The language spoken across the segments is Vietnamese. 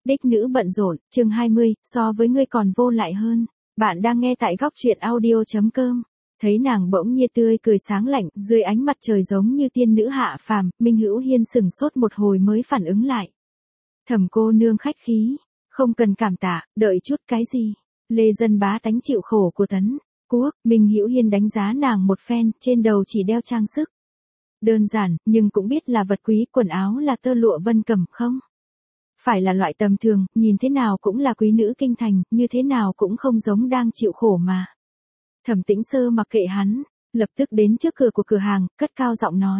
Đích nữ bận rộn, chương 20, so với ngươi còn vô lại hơn. Bạn đang nghe tại góc truyện audio.com. Thấy nàng bỗng nhiên tươi cười sáng lạnh, dưới ánh mặt trời giống như tiên nữ hạ phàm, Minh Hữu Hiên sừng sốt một hồi mới phản ứng lại. Thẩm cô nương khách khí, không cần cảm tạ, đợi chút cái gì? Lê dân bá tánh chịu khổ của Tấn Quốc. Minh Hữu Hiên đánh giá nàng một phen, trên đầu chỉ đeo trang sức. Đơn giản, nhưng cũng biết là vật quý, quần áo là tơ lụa vân cẩm không? Phải là loại tầm thường, nhìn thế nào cũng là quý nữ kinh thành, như thế nào cũng không giống đang chịu khổ mà. Thẩm Tĩnh Sơ mặc kệ hắn, lập tức đến trước cửa của cửa hàng, cất cao giọng nói.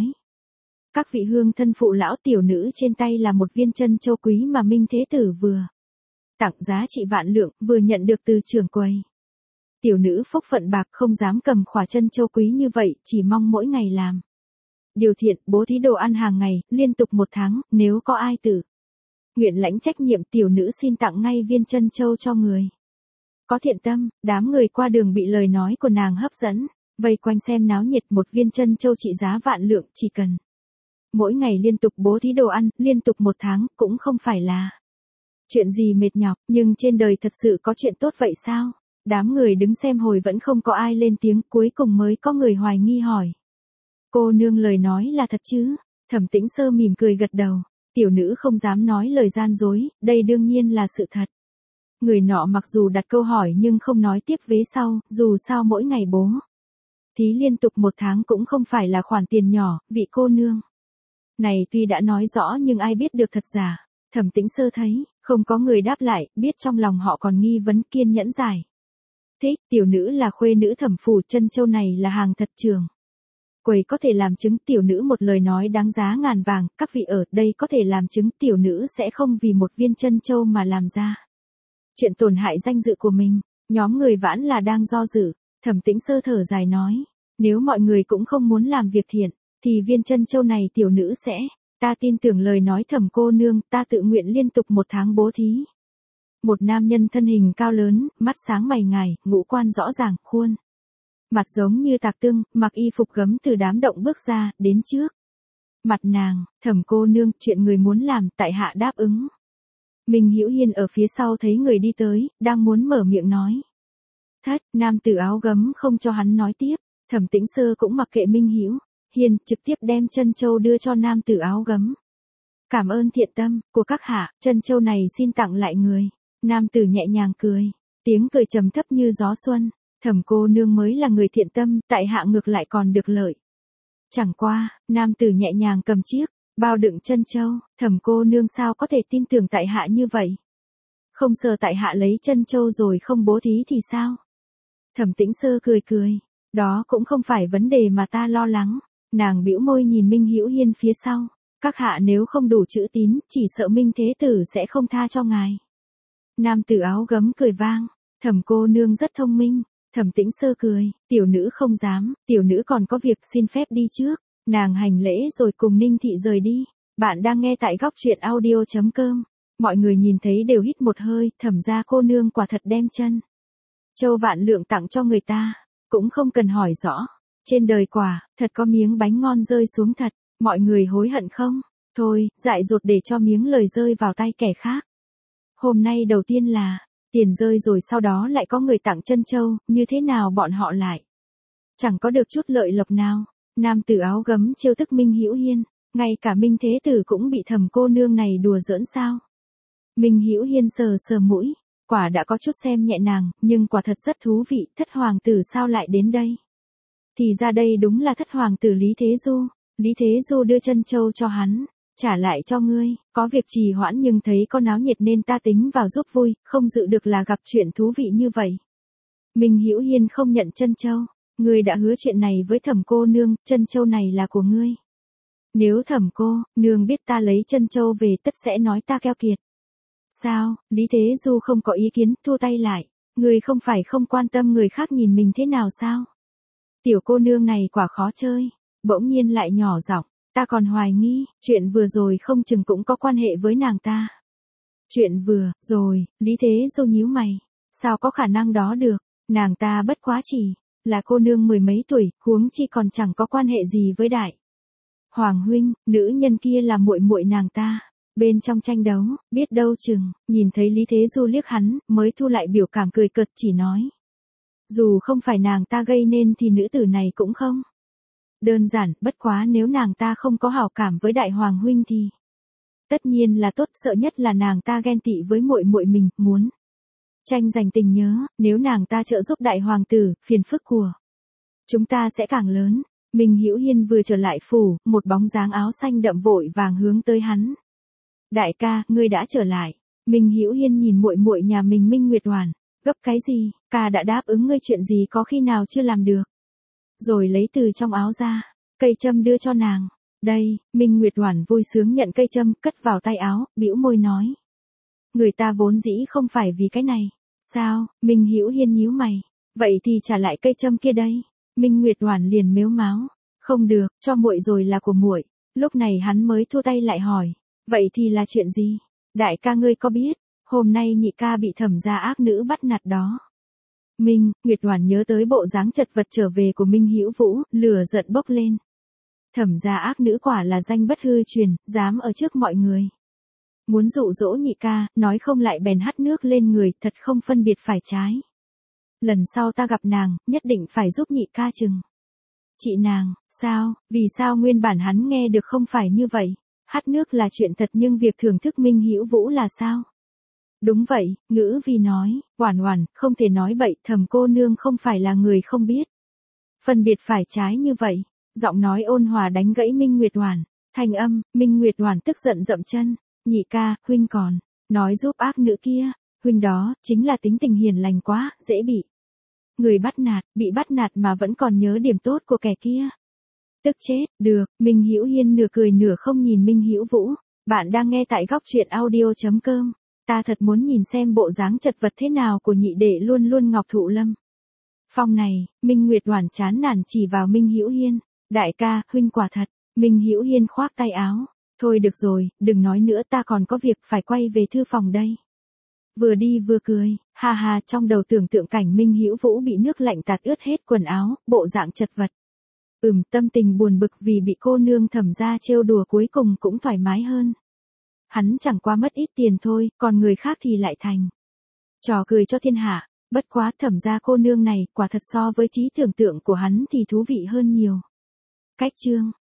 Các vị hương thân phụ lão tiểu nữ trên tay là một viên chân châu quý mà Minh Thế Tử vừa tặng giá trị vạn lượng, vừa nhận được từ trưởng quầy. Tiểu nữ phúc phận bạc không dám cầm khỏa chân châu quý như vậy, chỉ mong mỗi ngày làm điều thiện, bố thí đồ ăn hàng ngày, liên tục 1 tháng, nếu có ai tử nguyện lãnh trách nhiệm, tiểu nữ xin tặng ngay viên chân châu cho người có thiện tâm. Đám người qua đường bị lời nói của nàng hấp dẫn, vây quanh xem náo nhiệt. Một viên chân châu trị giá vạn lượng, chỉ cần mỗi ngày liên tục bố thí đồ ăn, liên tục 1 tháng, cũng không phải là chuyện gì mệt nhọc, nhưng trên đời thật sự có chuyện tốt vậy sao? Đám người đứng xem hồi vẫn không có ai lên tiếng, cuối cùng mới có người hoài nghi hỏi. Cô nương lời nói là thật chứ? Thẩm Tĩnh Sơ mỉm cười gật đầu. Tiểu nữ không dám nói lời gian dối, đây đương nhiên là sự thật. Người nọ mặc dù đặt câu hỏi nhưng không nói tiếp vế sau, dù sao mỗi ngày bố thí liên tục 1 tháng cũng không phải là khoản tiền nhỏ, vị cô nương này tuy đã nói rõ nhưng ai biết được thật giả. Thẩm Tĩnh Sơ thấy không có người đáp lại, biết trong lòng họ còn nghi vấn, kiên nhẫn giải thích. Tiểu nữ là khuê nữ Thẩm phủ, chân châu này là hàng thật trường quầy có thể làm chứng, tiểu nữ một lời nói đáng giá ngàn vàng, các vị ở đây có thể làm chứng, tiểu nữ sẽ không vì một viên chân châu mà làm ra chuyện tổn hại danh dự của mình. Nhóm người vãn là đang do dự. Thẩm Tĩnh Sơ thở dài nói, nếu mọi người cũng không muốn làm việc thiện, thì viên chân châu này tiểu nữ sẽ, ta tin tưởng lời nói Thẩm cô nương, ta tự nguyện liên tục 1 tháng bố thí. Một nam nhân thân hình cao lớn, mắt sáng mày ngài, ngũ quan rõ ràng, khuôn mặt giống như tạc tương, mặc y phục gấm từ đám động bước ra, đến trước mặt nàng. Thẩm cô nương, chuyện người muốn làm, tại hạ đáp ứng. Minh Hữu Hiên ở phía sau thấy người đi tới, đang muốn mở miệng nói. Nam tử áo gấm không cho hắn nói tiếp. Thẩm Tĩnh Sơ cũng mặc kệ Minh Hữu Hiên, trực tiếp đem chân châu đưa cho nam tử áo gấm. Cảm ơn thiện tâm của các hạ, chân châu này xin tặng lại người. Nam tử nhẹ nhàng cười, tiếng cười trầm thấp như gió xuân. Thẩm cô nương mới là người thiện tâm, tại hạ ngược lại còn được lợi. Chẳng qua, nam tử nhẹ nhàng cầm chiếc bao đựng chân châu. Thẩm cô nương sao có thể tin tưởng tại hạ như vậy? Không sợ tại hạ lấy chân châu rồi không bố thí thì sao? Thẩm Tĩnh Sơ cười cười, đó cũng không phải vấn đề mà ta lo lắng. Nàng bĩu môi nhìn Minh Hữu Hiên phía sau. Các hạ nếu không đủ chữ tín, chỉ sợ Minh Thế Tử sẽ không tha cho ngài. Nam tử áo gấm cười vang, Thẩm cô nương rất thông minh. Thẩm Tĩnh Sơ cười, tiểu nữ không dám, tiểu nữ còn có việc, xin phép đi trước. Nàng hành lễ rồi cùng Ninh Thị rời đi. Bạn đang nghe tại góc truyện audio.com. Mọi người nhìn thấy đều hít một hơi, Thẩm gia cô nương quả thật đem chân châu vạn lượng tặng cho người ta, cũng không cần hỏi rõ. Trên đời quả, thật có miếng bánh ngon rơi xuống thật, mọi người hối hận không? Thôi, dại dột để cho miếng lời rơi vào tay kẻ khác. Hôm nay đầu tiên là tiền rơi rồi sau đó lại có người tặng chân châu, như thế nào bọn họ lại chẳng có được chút lợi lộc nào. Nam tử áo gấm trêu tức Minh Hữu Hiên, ngay cả Minh Thế Tử cũng bị Thẩm cô nương này đùa giỡn sao? Minh Hữu Hiên sờ sờ mũi, quả đã có chút xem nhẹ nàng, nhưng quả thật rất thú vị. Thất hoàng tử sao lại đến đây? Thì ra đây đúng là thất hoàng tử Lý Thế Du. Lý Thế Du đưa chân châu cho hắn, trả lại cho ngươi, có việc trì hoãn nhưng thấy có náo nhiệt nên ta tính vào giúp vui, không dự được là gặp chuyện thú vị như vậy. Minh Hữu Hiên không nhận chân châu. Ngươi đã hứa chuyện này với Thẩm cô nương, chân châu này là của ngươi. Nếu Thẩm cô nương biết ta lấy chân châu về tất sẽ nói ta keo kiệt. Sao? Lý Thế Du không có ý kiến, thua tay lại. Ngươi không phải không quan tâm người khác nhìn mình thế nào sao? Tiểu cô nương này quả khó chơi. Bỗng nhiên lại nhỏ giọng, ta còn hoài nghi, chuyện vừa rồi không chừng cũng có quan hệ với nàng ta. Chuyện vừa rồi, Lý Thế Du nhíu mày. Sao có khả năng đó được? Nàng ta bất quá chỉ là cô nương 10 mấy tuổi, huống chi còn chẳng có quan hệ gì với đại hoàng huynh. Nữ nhân kia là muội muội nàng ta. Bên trong tranh đấu, biết đâu chừng, nhìn thấy Lý Thế Du liếc hắn, mới thu lại biểu cảm cười cợt chỉ nói. Dù không phải nàng ta gây nên thì nữ tử này cũng không. Đơn giản, bất quá nếu nàng ta không có hảo cảm với đại hoàng huynh thì. Tất nhiên là tốt, sợ nhất là nàng ta ghen tị với muội muội mình, muốn. Tranh giành tình nhớ, nếu nàng ta trợ giúp đại hoàng tử, phiền phức của chúng ta sẽ càng lớn. Minh Hữu Hiên vừa trở lại phủ, một bóng dáng áo xanh đậm vội vàng hướng tới hắn. Đại ca, ngươi đã trở lại. Minh Hữu Hiên nhìn muội muội nhà mình Minh Nguyệt Hoàn, gấp cái gì, ca đã đáp ứng ngươi chuyện gì có khi nào chưa làm được. Rồi lấy từ trong áo ra, cây châm đưa cho nàng. Đây, Minh Nguyệt Hoàn vui sướng nhận cây châm, cất vào tay áo, bĩu môi nói. Người ta vốn dĩ không phải vì cái này. Sao? Minh Hữu Hiên nhíu mày. Vậy thì trả lại cây châm kia đây. Minh Nguyệt Hoàn liền mếu máo. Không được, cho muội rồi là của muội. Lúc này hắn mới thu tay lại hỏi. Vậy thì là chuyện gì? Đại ca ngươi có biết, hôm nay nhị ca bị Thẩm gia ác nữ bắt nạt đó. Minh Nguyệt Hoàn nhớ tới bộ dáng chật vật trở về của Minh Hữu Vũ, lửa giận bốc lên. Thẩm gia ác nữ quả là danh bất hư truyền, dám ở trước mọi người. Muốn dụ dỗ nhị ca, nói không lại bèn hắt nước lên người, thật không phân biệt phải trái. Lần sau ta gặp nàng, nhất định phải giúp nhị ca chừng. Chị nàng, sao, vì sao nguyên bản hắn nghe được không phải như vậy? Hắt nước là chuyện thật nhưng việc thưởng thức Minh Hữu Vũ là sao? Đúng vậy, Ngữ Vi nói, Hoàn Hoàn, không thể nói bậy, Thẩm cô nương không phải là người không biết. Phân biệt phải trái như vậy, giọng nói ôn hòa đánh gãy Minh Nguyệt Hoàn, thanh âm, Minh Nguyệt Hoàn tức giận dậm chân, nhị ca, huynh còn, nói giúp ác nữ kia, huynh đó, chính là tính tình hiền lành quá, dễ bị. Người bắt nạt, bị bắt nạt mà vẫn còn nhớ điểm tốt của kẻ kia. Tức chết, được, Minh Hữu Hiên nửa cười nửa không nhìn Minh Hữu Vũ, bạn đang nghe tại góc truyện audio.com. Ta thật muốn nhìn xem bộ dáng chật vật thế nào của nhị đệ luôn luôn Ngọc Thụ Lâm. Phong này, Minh Nguyệt Hoàn chán nản chỉ vào Minh Hữu Hiên, đại ca, huynh quả thật. Minh Hữu Hiên khoác tay áo, thôi được rồi, đừng nói nữa, ta còn có việc phải quay về thư phòng đây. Vừa đi vừa cười, ha ha, trong đầu tưởng tượng cảnh Minh Hữu Vũ bị nước lạnh tạt ướt hết quần áo, bộ dạng chật vật. Tâm tình buồn bực vì bị cô nương Thẩm gia trêu đùa cuối cùng cũng thoải mái hơn. Hắn chẳng qua mất ít tiền thôi, còn người khác thì lại thành trò cười cho thiên hạ, bất quá Thẩm gia cô nương này quả thật so với trí tưởng tượng của hắn thì thú vị hơn nhiều. Cách chương